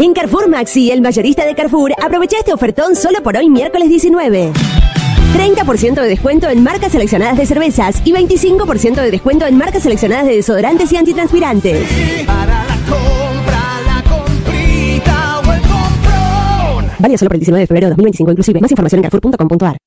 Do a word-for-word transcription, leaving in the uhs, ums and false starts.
En Carrefour Maxi, el mayorista de Carrefour, aprovecha este ofertón solo por hoy miércoles diecinueve. treinta por ciento de descuento en marcas seleccionadas de cervezas y veinticinco por ciento de descuento en marcas seleccionadas de desodorantes y antitranspirantes. Para la compra, la comprita o el comprón. Válido solo por el diecinueve de febrero de dos mil veinticinco inclusive. Más información en carrefour punto com punto a r.